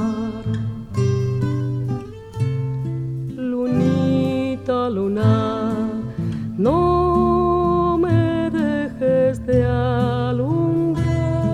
Lunita, luna, no me dejes de alumbrar.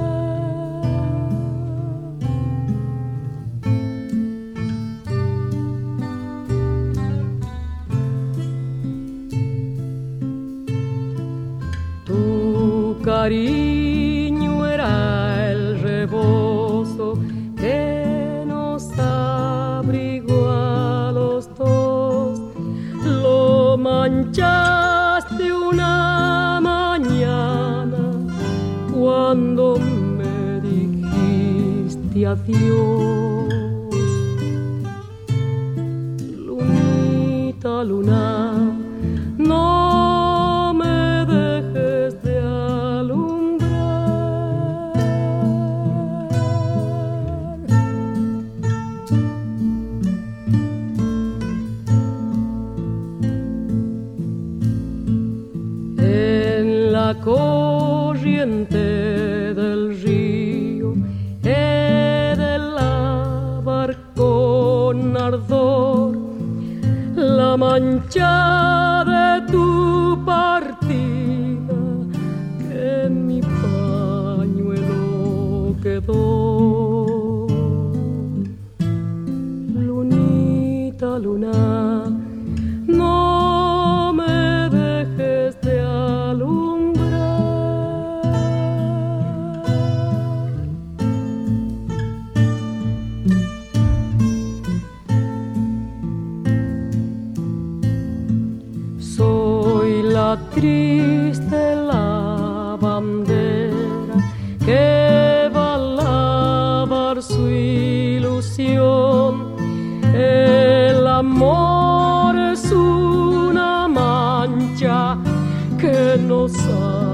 Tu cariño era el rebozo que nos abrigó a los dos. Lo manchaste una mañana cuando me dijiste adiós. Lunita, luna, no me dejes de alumbrar. En la corriente del río he de lavar con ardor la mancha de tu partida que en mi pañuelo quedó. Lunita, luna, no me dejes de alumbrar. Soy la triste lavandera que va a lavar su ilusión. El amor es una mancha que nos